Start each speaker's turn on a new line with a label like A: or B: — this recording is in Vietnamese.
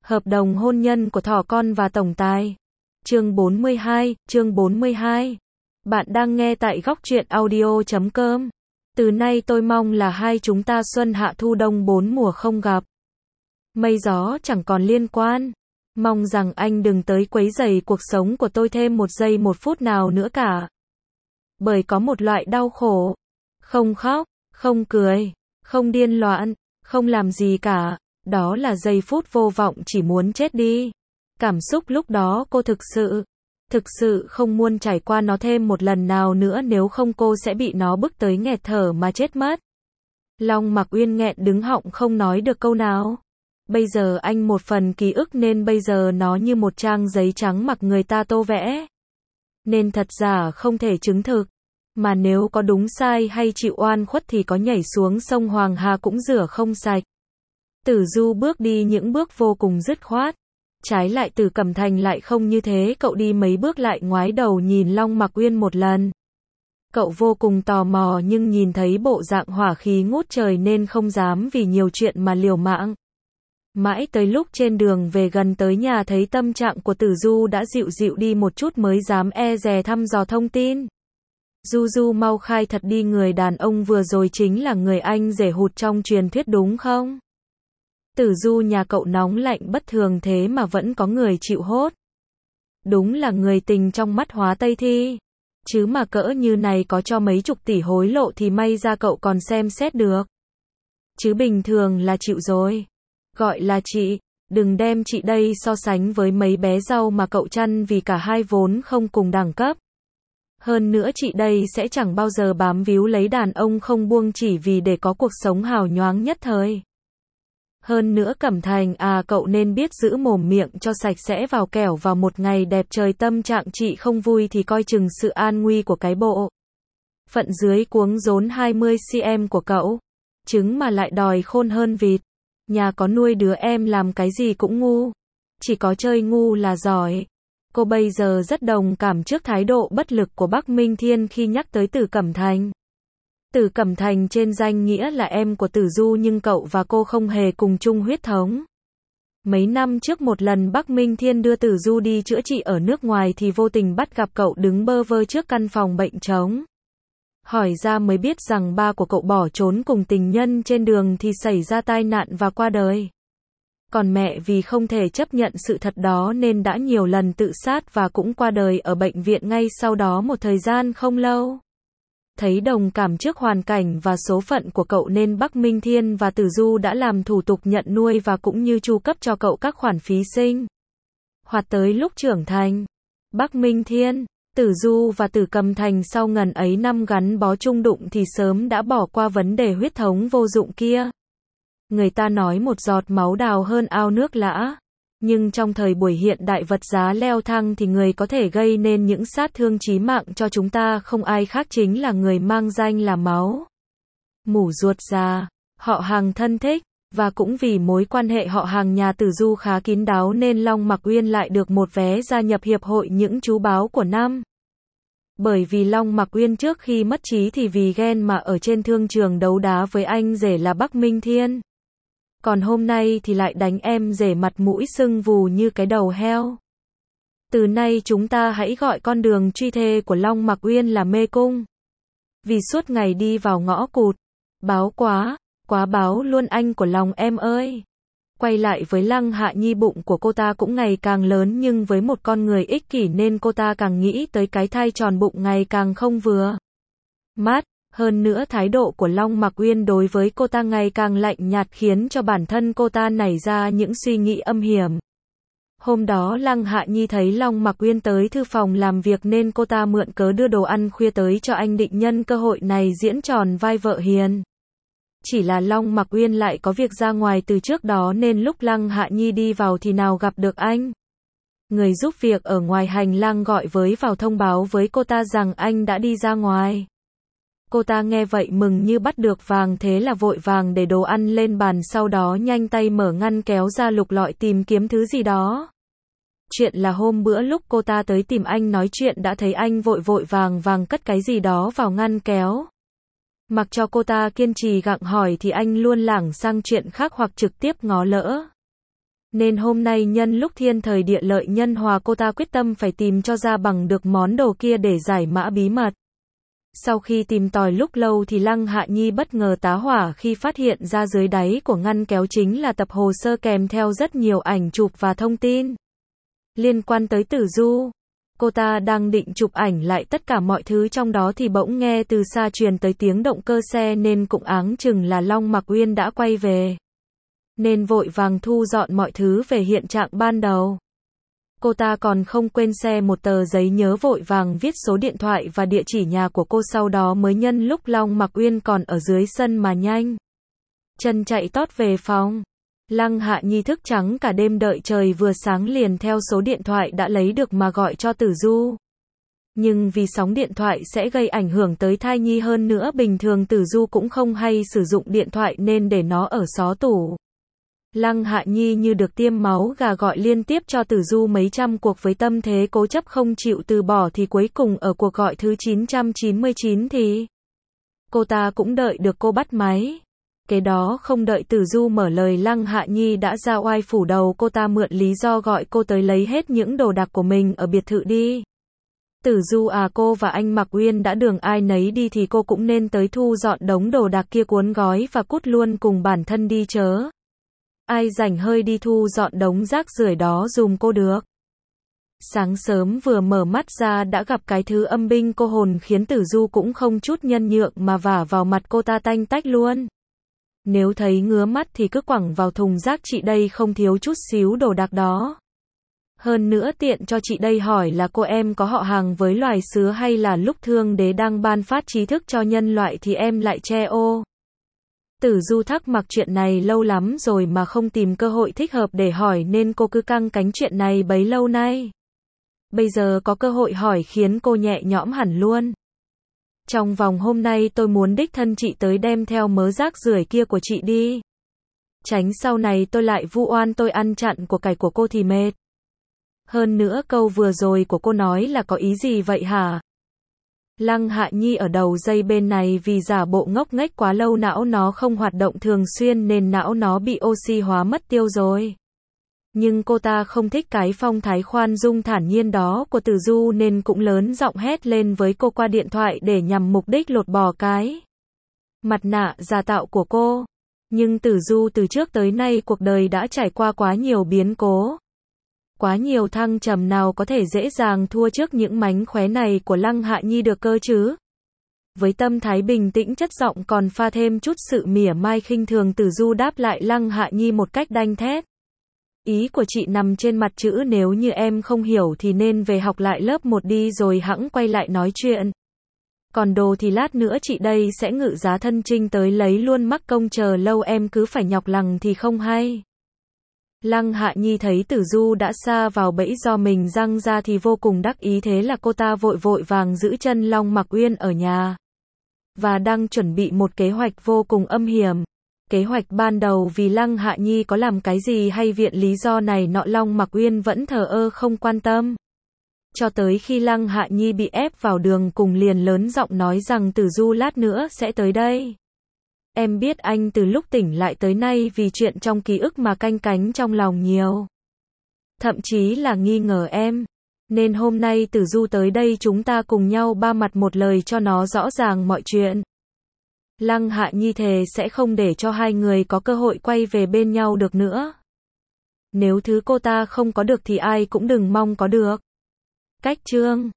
A: Hợp đồng hôn nhân của thỏ con và tổng tài. Chương 42. Bạn đang nghe tại góc truyện audio.com. Từ nay tôi mong là hai chúng ta xuân hạ thu đông bốn mùa không gặp. Mây gió chẳng còn liên quan. Mong rằng anh đừng tới quấy rầy cuộc sống của tôi thêm một giây một phút nào nữa cả. Bởi có một loại đau khổ. Không khóc, không cười, không điên loạn, không làm gì cả. Đó là giây phút vô vọng chỉ muốn chết đi. Cảm xúc lúc đó cô thực sự không muốn trải qua nó thêm một lần nào nữa, nếu không cô sẽ bị nó bức tới nghẹt thở mà chết mất. Long Mặc Uyên nghẹn đứng họng không nói được câu nào. Bây giờ anh một phần ký ức nên bây giờ nó như một trang giấy trắng mặc người ta tô vẽ. Nên thật giả không thể chứng thực. Mà nếu có đúng sai hay chịu oan khuất thì có nhảy xuống sông Hoàng Hà cũng rửa không sạch. Tử Du bước đi những bước vô cùng dứt khoát. Trái lại Tử Cẩm Thành lại không như thế, cậu đi mấy bước lại ngoái đầu nhìn Long Mặc Uyên một lần. Cậu vô cùng tò mò nhưng nhìn thấy bộ dạng hỏa khí ngút trời nên không dám vì nhiều chuyện mà liều mạng. Mãi tới lúc trên đường về gần tới nhà thấy tâm trạng của Tử Du đã dịu dịu đi một chút mới dám e dè thăm dò thông tin. Du mau khai thật đi, người đàn ông vừa rồi chính là người anh rể hụt trong truyền thuyết đúng không? Tử Du nhà cậu nóng lạnh bất thường thế mà vẫn có người chịu hốt. Đúng là người tình trong mắt Hóa Tây Thi. Chứ mà cỡ như này có cho mấy chục tỷ hối lộ thì may ra cậu còn xem xét được. Chứ bình thường là chịu rồi. Gọi là chị, đừng đem chị đây so sánh với mấy bé rau mà cậu chăn vì cả hai vốn không cùng đẳng cấp. Hơn nữa chị đây sẽ chẳng bao giờ bám víu lấy đàn ông không buông chỉ vì để có cuộc sống hào nhoáng nhất thời. Hơn nữa Cẩm Thành cậu nên biết giữ mồm miệng cho sạch sẽ vào kẻo vào một ngày đẹp trời tâm trạng chị không vui thì coi chừng sự an nguy của cái bộ phận dưới cuống rốn 20cm của cậu. Trứng mà lại đòi khôn hơn vịt. Nhà có nuôi đứa em làm cái gì cũng ngu. Chỉ có chơi ngu là giỏi. Cô bây giờ rất đồng cảm trước thái độ bất lực của Bắc Minh Thiên khi nhắc tới Tử Cẩm Thành. Tử Cẩm Thành trên danh nghĩa là em của Tử Du nhưng cậu và cô không hề cùng chung huyết thống. Mấy năm trước một lần Bắc Minh Thiên đưa Tử Du đi chữa trị ở nước ngoài thì vô tình bắt gặp cậu đứng bơ vơ trước căn phòng bệnh trống. Hỏi ra mới biết rằng ba của cậu bỏ trốn cùng tình nhân trên đường thì xảy ra tai nạn và qua đời. Còn mẹ vì không thể chấp nhận sự thật đó nên đã nhiều lần tự sát và cũng qua đời ở bệnh viện ngay sau đó một thời gian không lâu. Thấy đồng cảm trước hoàn cảnh và số phận của cậu nên Bắc Minh Thiên và Tử Du đã làm thủ tục nhận nuôi và cũng như chu cấp cho cậu các khoản phí sinh hoạt tới lúc trưởng thành. Bắc Minh Thiên, Tử Du và Tử Cẩm Thành sau ngần ấy năm gắn bó chung đụng thì sớm đã bỏ qua vấn đề huyết thống vô dụng kia. Người ta nói một giọt máu đào hơn ao nước lã. Nhưng trong thời buổi hiện đại vật giá leo thang thì người có thể gây nên những sát thương chí mạng cho chúng ta không ai khác chính là người mang danh là máu mủ ruột già, họ hàng thân thích. Và cũng vì mối quan hệ họ hàng nhà Tử Du khá kín đáo nên Long Mặc Uyên lại được một vé gia nhập hiệp hội những chú báo của năm. Bởi vì Long Mặc Uyên trước khi mất trí thì vì ghen mà ở trên thương trường đấu đá với anh rể là Bắc Minh Thiên. Còn hôm nay thì lại đánh em rể mặt mũi sưng vù như cái đầu heo. Từ nay chúng ta hãy gọi con đường truy thê của Long Mặc Uyên là mê cung. Vì suốt ngày đi vào ngõ cụt. Báo quá báo luôn anh của lòng em ơi. Quay lại với Lăng Hạ Nhi, bụng của cô ta cũng ngày càng lớn nhưng với một con người ích kỷ nên cô ta càng nghĩ tới cái thai tròn bụng ngày càng không vừa mắt. Hơn nữa thái độ của Long Mặc Uyên đối với cô ta ngày càng lạnh nhạt khiến cho bản thân cô ta nảy ra những suy nghĩ âm hiểm. Hôm đó Lăng Hạ Nhi thấy Long Mặc Uyên tới thư phòng làm việc nên cô ta mượn cớ đưa đồ ăn khuya tới cho anh định nhân cơ hội này diễn tròn vai vợ hiền. Chỉ là Long Mặc Uyên lại có việc ra ngoài từ trước đó nên lúc Lăng Hạ Nhi đi vào thì nào gặp được anh. Người giúp việc ở ngoài hành lang gọi vào thông báo với cô ta rằng anh đã đi ra ngoài. Cô ta nghe vậy mừng như bắt được vàng thế là vội vàng để đồ ăn lên bàn sau đó nhanh tay mở ngăn kéo ra lục lọi tìm kiếm thứ gì đó. Chuyện là hôm bữa lúc cô ta tới tìm anh nói chuyện đã thấy anh vội vàng cất cái gì đó vào ngăn kéo. Mặc cho cô ta kiên trì gặng hỏi thì anh luôn lảng sang chuyện khác hoặc trực tiếp ngó lỡ. Nên hôm nay nhân lúc thiên thời địa lợi nhân hòa cô ta quyết tâm phải tìm cho ra bằng được món đồ kia để giải mã bí mật. Sau khi tìm tòi lúc lâu thì Lăng Hạ Nhi bất ngờ tá hỏa khi phát hiện ra dưới đáy của ngăn kéo chính là tập hồ sơ kèm theo rất nhiều ảnh chụp và thông tin liên quan tới Tử Du. Cô ta đang định chụp ảnh lại tất cả mọi thứ trong đó thì bỗng nghe từ xa truyền tới tiếng động cơ xe nên cũng áng chừng là Long Mặc Uyên đã quay về. Nên vội vàng thu dọn mọi thứ về hiện trạng ban đầu. Cô ta còn không quên xe một tờ giấy nhớ vội vàng viết số điện thoại và địa chỉ nhà của cô, sau đó mới nhân lúc Long Mặc Uyên còn ở dưới sân mà nhanh chân chạy tót về phòng. Lăng Hạ Nhi thức trắng cả đêm đợi trời vừa sáng liền theo số điện thoại đã lấy được mà gọi cho Tử Du. Nhưng vì sóng điện thoại sẽ gây ảnh hưởng tới thai nhi, hơn nữa bình thường Tử Du cũng không hay sử dụng điện thoại nên để nó ở xó tủ. Lăng Hạ Nhi như được tiêm máu gà gọi liên tiếp cho Tử Du mấy trăm cuộc với tâm thế cố chấp không chịu từ bỏ, thì cuối cùng ở cuộc gọi thứ 999 thì cô ta cũng đợi được cô bắt máy. Kế đó không đợi Tử Du mở lời, Lăng Hạ Nhi đã ra oai phủ đầu cô ta, mượn lý do gọi cô tới lấy hết những đồ đạc của mình ở biệt thự đi. Tử Du à, cô và anh Mặc Uyên đã đường ai nấy đi thì cô cũng nên tới thu dọn đống đồ đạc kia, cuốn gói và cút luôn cùng bản thân đi chớ. Ai rảnh hơi đi thu dọn đống rác rưởi đó dùm cô được. Sáng sớm vừa mở mắt ra đã gặp cái thứ âm binh cô hồn khiến Tử Du cũng không chút nhân nhượng mà vả vào mặt cô ta tanh tách luôn. Nếu thấy ngứa mắt thì cứ quẳng vào thùng rác, chị đây không thiếu chút xíu đồ đạc đó. Hơn nữa tiện cho chị đây hỏi là cô em có họ hàng với loài sứa hay là lúc Thương Đế đang ban phát trí thức cho nhân loại thì em lại che ô. Tử Du thắc mắc chuyện này lâu lắm rồi mà không tìm cơ hội thích hợp để hỏi nên cô cứ căng cánh chuyện này bấy lâu nay. Bây giờ có cơ hội hỏi khiến cô nhẹ nhõm hẳn luôn. Trong vòng hôm nay tôi muốn đích thân chị tới đem theo mớ rác rưởi kia của chị đi. Tránh sau này tôi lại vu oan tôi ăn chặn của cải của cô thì mệt. Hơn nữa câu vừa rồi của cô nói là có ý gì vậy hả? Lăng Hạ Nhi ở đầu dây bên này vì giả bộ ngốc nghếch quá lâu, não nó không hoạt động thường xuyên nên não nó bị oxy hóa mất tiêu rồi. Nhưng cô ta không thích cái phong thái khoan dung thản nhiên đó của Tử Du nên cũng lớn giọng hét lên với cô qua điện thoại để nhằm mục đích lột bỏ cái mặt nạ giả tạo của cô. Nhưng Tử Du từ trước tới nay cuộc đời đã trải qua quá nhiều biến cố, quá nhiều thăng trầm, nào có thể dễ dàng thua trước những mánh khóe này của Lăng Hạ Nhi được cơ chứ. Với tâm thái bình tĩnh, chất giọng còn pha thêm chút sự mỉa mai khinh thường, Tử Du đáp lại Lăng Hạ Nhi một cách đanh thép. Ý của chị nằm trên mặt chữ, nếu như em không hiểu thì nên về học lại lớp 1 đi rồi hẵng quay lại nói chuyện. Còn đồ thì lát nữa chị đây sẽ ngự giá thân trinh tới lấy luôn, mắc công chờ lâu em cứ phải nhọc lòng thì không hay. Lăng Hạ Nhi thấy Tử Du đã sa vào bẫy do mình răng ra thì vô cùng đắc ý, thế là cô ta vội vàng giữ chân Long Mặc Uyên ở nhà và đang chuẩn bị một kế hoạch vô cùng âm hiểm. Kế hoạch ban đầu vì Lăng Hạ Nhi có làm cái gì hay viện lý do này nọ Long Mặc Uyên vẫn thờ ơ không quan tâm. Cho tới khi Lăng Hạ Nhi bị ép vào đường cùng liền lớn giọng nói rằng Tử Du lát nữa sẽ tới đây. Em biết anh từ lúc tỉnh lại tới nay vì chuyện trong ký ức mà canh cánh trong lòng nhiều. Thậm chí là nghi ngờ em. Nên hôm nay Tử Du tới đây chúng ta cùng nhau ba mặt một lời cho nó rõ ràng mọi chuyện. Lăng Hạ Nhi thề sẽ không để cho hai người có cơ hội quay về bên nhau được nữa. Nếu thứ cô ta không có được thì ai cũng đừng mong có được. Cách chương